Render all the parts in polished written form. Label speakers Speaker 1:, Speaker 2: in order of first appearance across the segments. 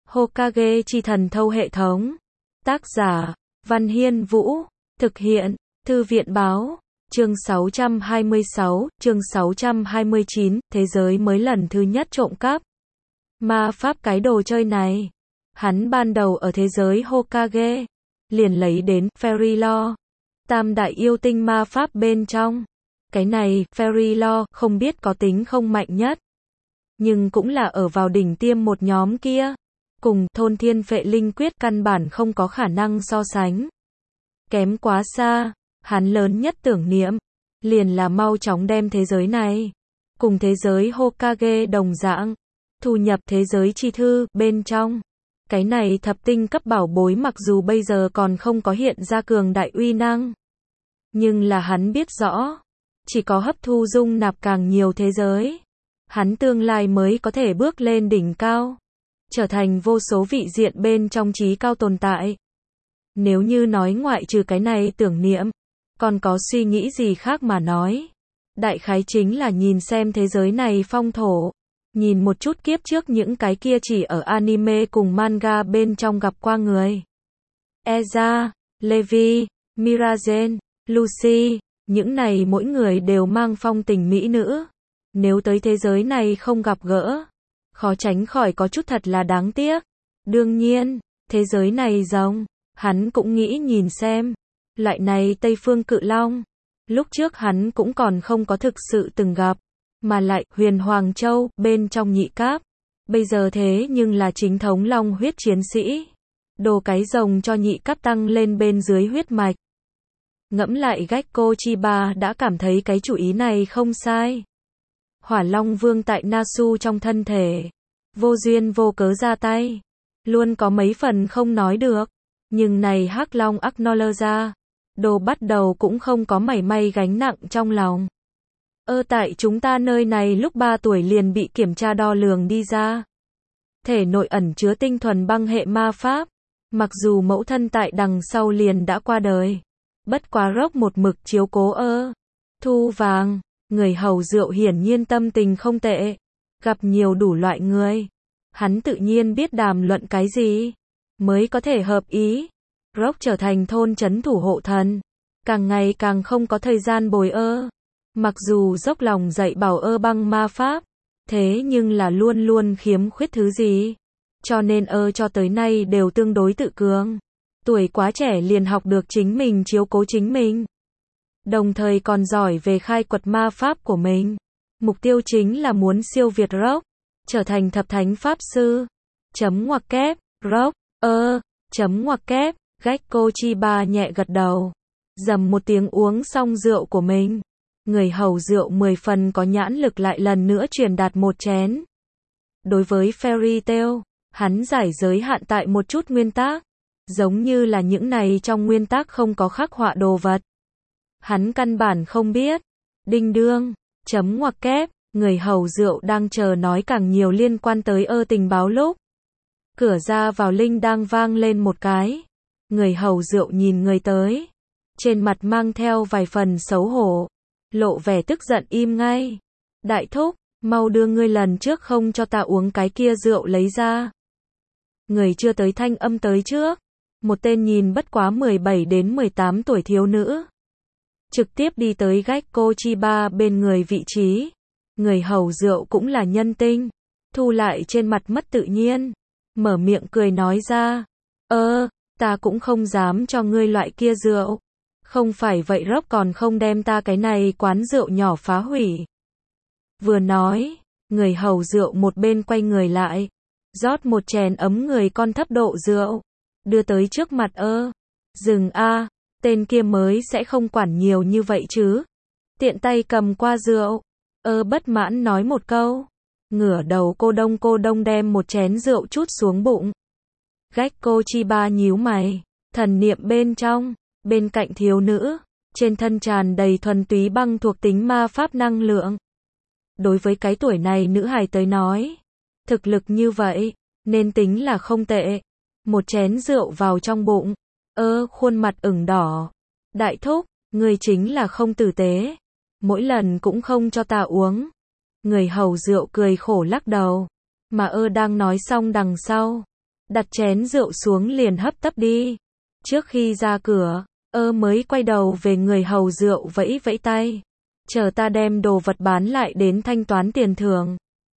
Speaker 1: Hokage chi thần thâu hệ thống. Tác giả, Văn Hiên Vũ. Thực hiện, Thư viện báo. Chương 626, chương 629, thế giới mới lần thứ nhất trộm cắp ma pháp cái đồ chơi này. Hắn ban đầu ở thế giới Hokage, liền lấy đến Fairy Lore, tam đại yêu tinh ma pháp bên trong. Cái này, Fairy Lore, không biết có tính không mạnh nhất, nhưng cũng là ở vào đỉnh tiêm một nhóm kia. Cùng thôn thiên phệ linh quyết căn bản không có khả năng so sánh. Kém quá xa. Hắn lớn nhất tưởng niệm, liền là mau chóng đem thế giới này, cùng thế giới Hokage đồng dạng, thu nhập thế giới chi thư bên trong. Cái này thập tinh cấp bảo bối mặc dù bây giờ còn không có hiện ra cường đại uy năng, nhưng là hắn biết rõ, chỉ có hấp thu dung nạp càng nhiều thế giới, hắn tương lai mới có thể bước lên đỉnh cao, trở thành vô số vị diện bên trong trí cao tồn tại. Nếu như nói ngoại trừ cái này tưởng niệm, còn có suy nghĩ gì khác mà nói, đại khái chính là nhìn xem thế giới này phong thổ, nhìn một chút kiếp trước những cái kia chỉ ở anime cùng manga bên trong gặp qua người. Eza, Levi, Mirazen, Lucy, những này mỗi người đều mang phong tình mỹ nữ. Nếu tới thế giới này không gặp gỡ, khó tránh khỏi có chút thật là đáng tiếc. Đương nhiên, thế giới này rồng, hắn cũng nghĩ nhìn xem. Loại này Tây Phương Cự Long, lúc trước hắn cũng còn không có thực sự từng gặp, mà lại Huyền Hoàng Châu bên trong nhị cáp, bây giờ thế nhưng là chính thống long huyết chiến sĩ. Đồ cái rồng cho nhị cáp tăng lên bên dưới huyết mạch. Ngẫm lại Gekko Chiba đã cảm thấy cái chủ ý này không sai. Hỏa Long Vương tại Nasu trong thân thể, vô duyên vô cớ ra tay, luôn có mấy phần không nói được, nhưng này Hắc Long Acknowledge đồ bắt đầu cũng không có mảy may gánh nặng trong lòng. Tại chúng ta nơi này lúc 3 tuổi liền bị kiểm tra đo lường đi ra. Thể nội ẩn chứa tinh thuần băng hệ ma pháp. Mặc dù mẫu thân tại đằng sau liền đã qua đời. Bất quá Rock một mực chiếu cố Thu vàng, người hầu rượu hiển nhiên tâm tình không tệ. Gặp nhiều đủ loại người. Hắn tự nhiên biết đàm luận cái gì mới có thể hợp ý. Rock trở thành thôn trấn thủ hộ thần, càng ngày càng không có thời gian bồi mặc dù dốc lòng dạy bảo băng ma pháp, thế nhưng là luôn luôn khiếm khuyết thứ gì, cho nên cho tới nay đều tương đối tự cường, tuổi quá trẻ liền học được chính mình chiếu cố chính mình, đồng thời còn giỏi về khai quật ma pháp của mình. Mục tiêu chính là muốn siêu việt Rock, trở thành thập thánh pháp sư. Chấm ngoặc kép, Rock, chấm ngoặc kép. Gekko Chiba nhẹ gật đầu, dầm một tiếng uống xong rượu của mình. Người hầu rượu 10 phần có nhãn lực lại lần nữa truyền đạt một chén. Đối với Fairy Tail, hắn giải giới hạn tại một chút nguyên tắc, giống như là những này trong nguyên tắc không có khắc họa đồ vật. Hắn căn bản không biết. Đinh đương, chấm ngoặc kép, người hầu rượu đang chờ nói càng nhiều liên quan tới tình báo lúc. Cửa ra vào linh đang vang lên một cái. Người hầu rượu nhìn người tới, trên mặt mang theo vài phần xấu hổ, lộ vẻ tức giận im ngay. Đại thúc, mau đưa ngươi lần trước không cho ta uống cái kia rượu lấy ra. Người chưa tới thanh âm tới trước, một tên nhìn bất quá 17 đến 18 tuổi thiếu nữ, trực tiếp đi tới Gekko Chiba bên người vị trí. Người hầu rượu cũng là nhân tinh, thu lại trên mặt mất tự nhiên, mở miệng cười nói ra, ta cũng không dám cho ngươi loại kia rượu. Không phải vậy Rock còn không đem ta cái này quán rượu nhỏ phá hủy. Vừa nói, người hầu rượu một bên quay người lại, rót một chén ấm người con thấp độ rượu, đưa tới trước mặt Dừng tên kia mới sẽ không quản nhiều như vậy chứ. Tiện tay cầm qua rượu, bất mãn nói một câu, ngửa đầu cô đông đem một chén rượu trút xuống bụng. Gekko Chiba nhíu mày, thần niệm bên trong, bên cạnh thiếu nữ, trên thân tràn đầy thuần túy băng thuộc tính ma pháp năng lượng. Đối với cái tuổi này nữ hài tới nói, thực lực như vậy, nên tính là không tệ. Một chén rượu vào trong bụng, khuôn mặt ửng đỏ. Đại thúc, người chính là không tử tế, mỗi lần cũng không cho ta uống. Người hầu rượu cười khổ lắc đầu, mà đang nói xong đằng sau. đặt chén rượu xuống liền hấp tấp đi. Trước khi ra cửa, mới quay đầu về người hầu rượu vẫy vẫy tay. Chờ ta đem đồ vật bán lại đến thanh toán tiền thưởng.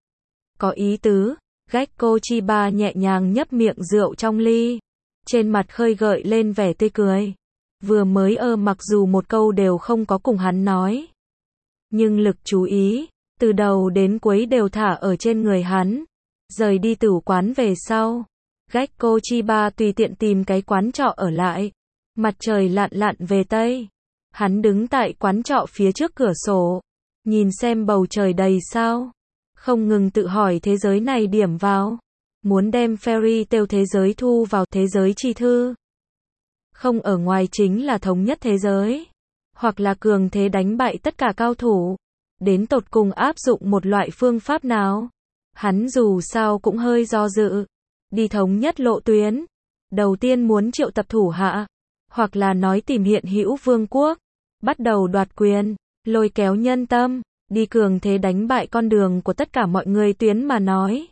Speaker 1: Có ý tứ, Gekko Chiba nhẹ nhàng nhấp miệng rượu trong ly. Trên mặt khơi gợi lên vẻ tươi cười. Vừa mới mặc dù một câu đều không có cùng hắn nói. Nhưng lực chú ý, từ đầu đến cuối đều thả ở trên người hắn. Rời đi tửu quán về sau. Gekko Chiba tùy tiện tìm cái quán trọ ở lại. Mặt trời lặn lặn về Tây. Hắn đứng tại quán trọ phía trước cửa sổ. Nhìn xem bầu trời đầy sao. Không ngừng tự hỏi thế giới này điểm vào. Muốn đem fairy tale thế giới thu vào thế giới chi thư. Không ở ngoài chính là thống nhất thế giới. Hoặc là cường thế đánh bại tất cả cao thủ. Đến tột cùng áp dụng một loại phương pháp nào. Hắn dù sao cũng hơi do dự. Đi thống nhất lộ tuyến. Đầu tiên muốn triệu tập thủ hạ. Hoặc là nói tìm hiện hữu vương quốc. Bắt đầu đoạt quyền. Lôi kéo nhân tâm. Đi cường thế đánh bại con đường của tất cả mọi người tuyến mà nói.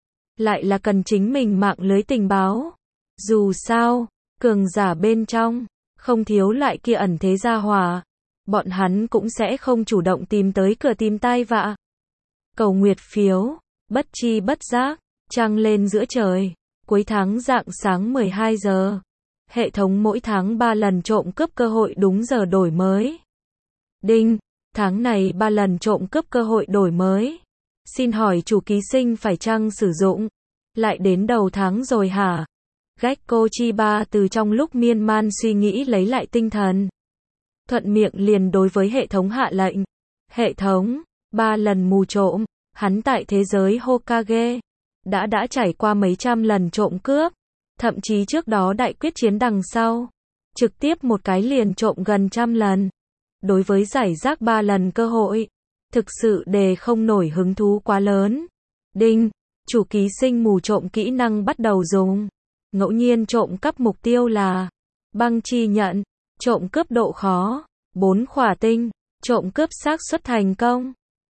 Speaker 1: Lại là cần chính mình mạng lưới tình báo. Dù sao, cường giả bên trong, không thiếu lại kia ẩn thế gia hỏa. Bọn hắn cũng sẽ không chủ động tìm tới cửa tìm tai vạ. Cầu nguyệt phiếu, bất chi bất giác, trăng lên giữa trời. Cuối tháng rạng sáng 12 giờ. Hệ thống mỗi tháng 3 lần trộm cướp cơ hội đúng giờ đổi mới. Đinh, tháng này 3 lần trộm cướp cơ hội đổi mới. Xin hỏi chủ ký sinh phải chăng sử dụng? Lại đến đầu tháng rồi hả? Gekko Chiba từ trong lúc miên man suy nghĩ lấy lại tinh thần. Thuận miệng liền đối với hệ thống hạ lệnh. Hệ thống, 3 lần mù trộm, hắn tại thế giới Hokage. Đã trải qua mấy trăm lần trộm cướp. Thậm chí trước đó đại quyết chiến đằng sau. Trực tiếp một cái liền trộm gần 100 lần. Đối với giải rác 3 lần cơ hội. Thực sự đề không nổi hứng thú quá lớn. Đinh, chủ ký sinh mù trộm kỹ năng bắt đầu dùng. Ngẫu nhiên trộm cắp mục tiêu là băng chi nhận, trộm cướp độ khó 4 khỏa tinh, trộm cướp xác suất thành công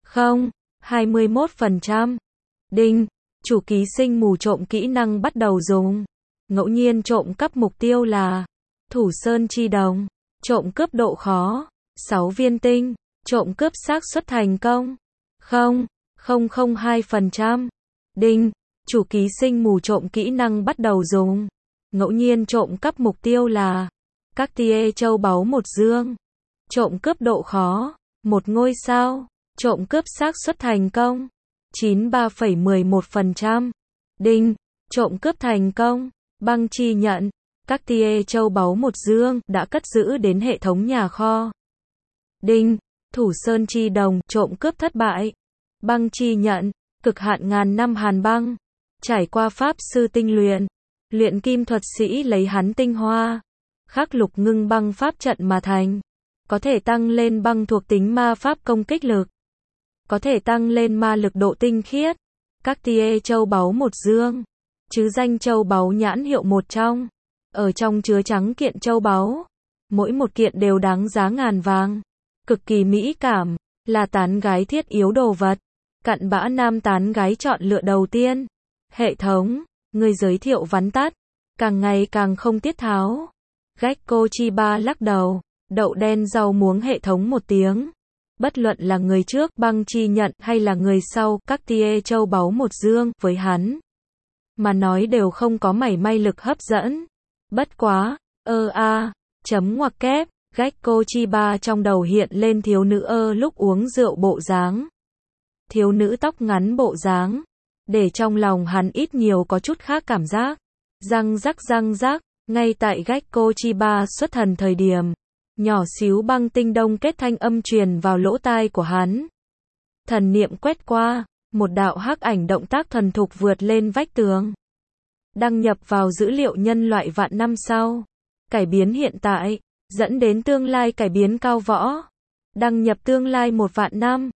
Speaker 1: 21%. Đinh, chủ ký sinh mù trộm kỹ năng bắt đầu dùng. Ngẫu nhiên trộm cắp mục tiêu là Thủ Sơn Chi Đồng, trộm cướp độ khó 6 viên tinh, trộm cướp xác suất thành công 0,002%. Đinh, chủ ký sinh mù trộm kỹ năng bắt đầu dùng. Ngẫu nhiên trộm cắp mục tiêu là các tia châu báu một dương, trộm cướp độ khó 1 ngôi sao, trộm cướp xác suất thành công 93,11%. Đinh, trộm cướp thành công. Băng chi nhận, các tia châu báu một dương đã cất giữ đến hệ thống nhà kho. Đinh, Thủ Sơn Chi Đồng, trộm cướp thất bại. Băng chi nhận, cực hạn ngàn năm hàn băng. Trải qua pháp sư tinh luyện. Luyện kim thuật sĩ lấy hắn tinh hoa. Khắc lục ngưng băng pháp trận mà thành. Có thể tăng lên băng thuộc tính ma pháp công kích lực. Có thể tăng lên ma lực độ tinh khiết. Các tia châu báu một dương. Chứ danh châu báu nhãn hiệu một trong. Ở trong chứa trắng kiện châu báu. Mỗi một kiện đều đáng giá ngàn vàng. Cực kỳ mỹ cảm. Là tán gái thiết yếu đồ vật. Cặn bã nam tán gái chọn lựa đầu tiên. Hệ thống, người giới thiệu vắn tắt. Càng ngày càng không tiết tháo. Gekko Chiba lắc đầu. Đậu đen rau muống hệ thống một tiếng. Bất luận là người trước băng chi nhận hay là người sau các tia châu báu một dương với hắn. Mà nói đều không có mảy may lực hấp dẫn. Bất quá, chấm ngoặc kép, Gekko Chiba trong đầu hiện lên thiếu nữ lúc uống rượu bộ dáng. Thiếu nữ tóc ngắn bộ dáng. Để trong lòng hắn ít nhiều có chút khác cảm giác. Răng rắc, ngay tại Gekko Chiba xuất thần thời điểm. Nhỏ xíu băng tinh đông kết thanh âm truyền vào lỗ tai của hắn. Thần niệm quét qua, một đạo hắc ảnh động tác thuần thục vượt lên vách tường. Đăng nhập vào dữ liệu nhân loại vạn năm sau. Cải biến hiện tại, dẫn đến tương lai cải biến cao võ. Đăng nhập tương lai 1 vạn năm.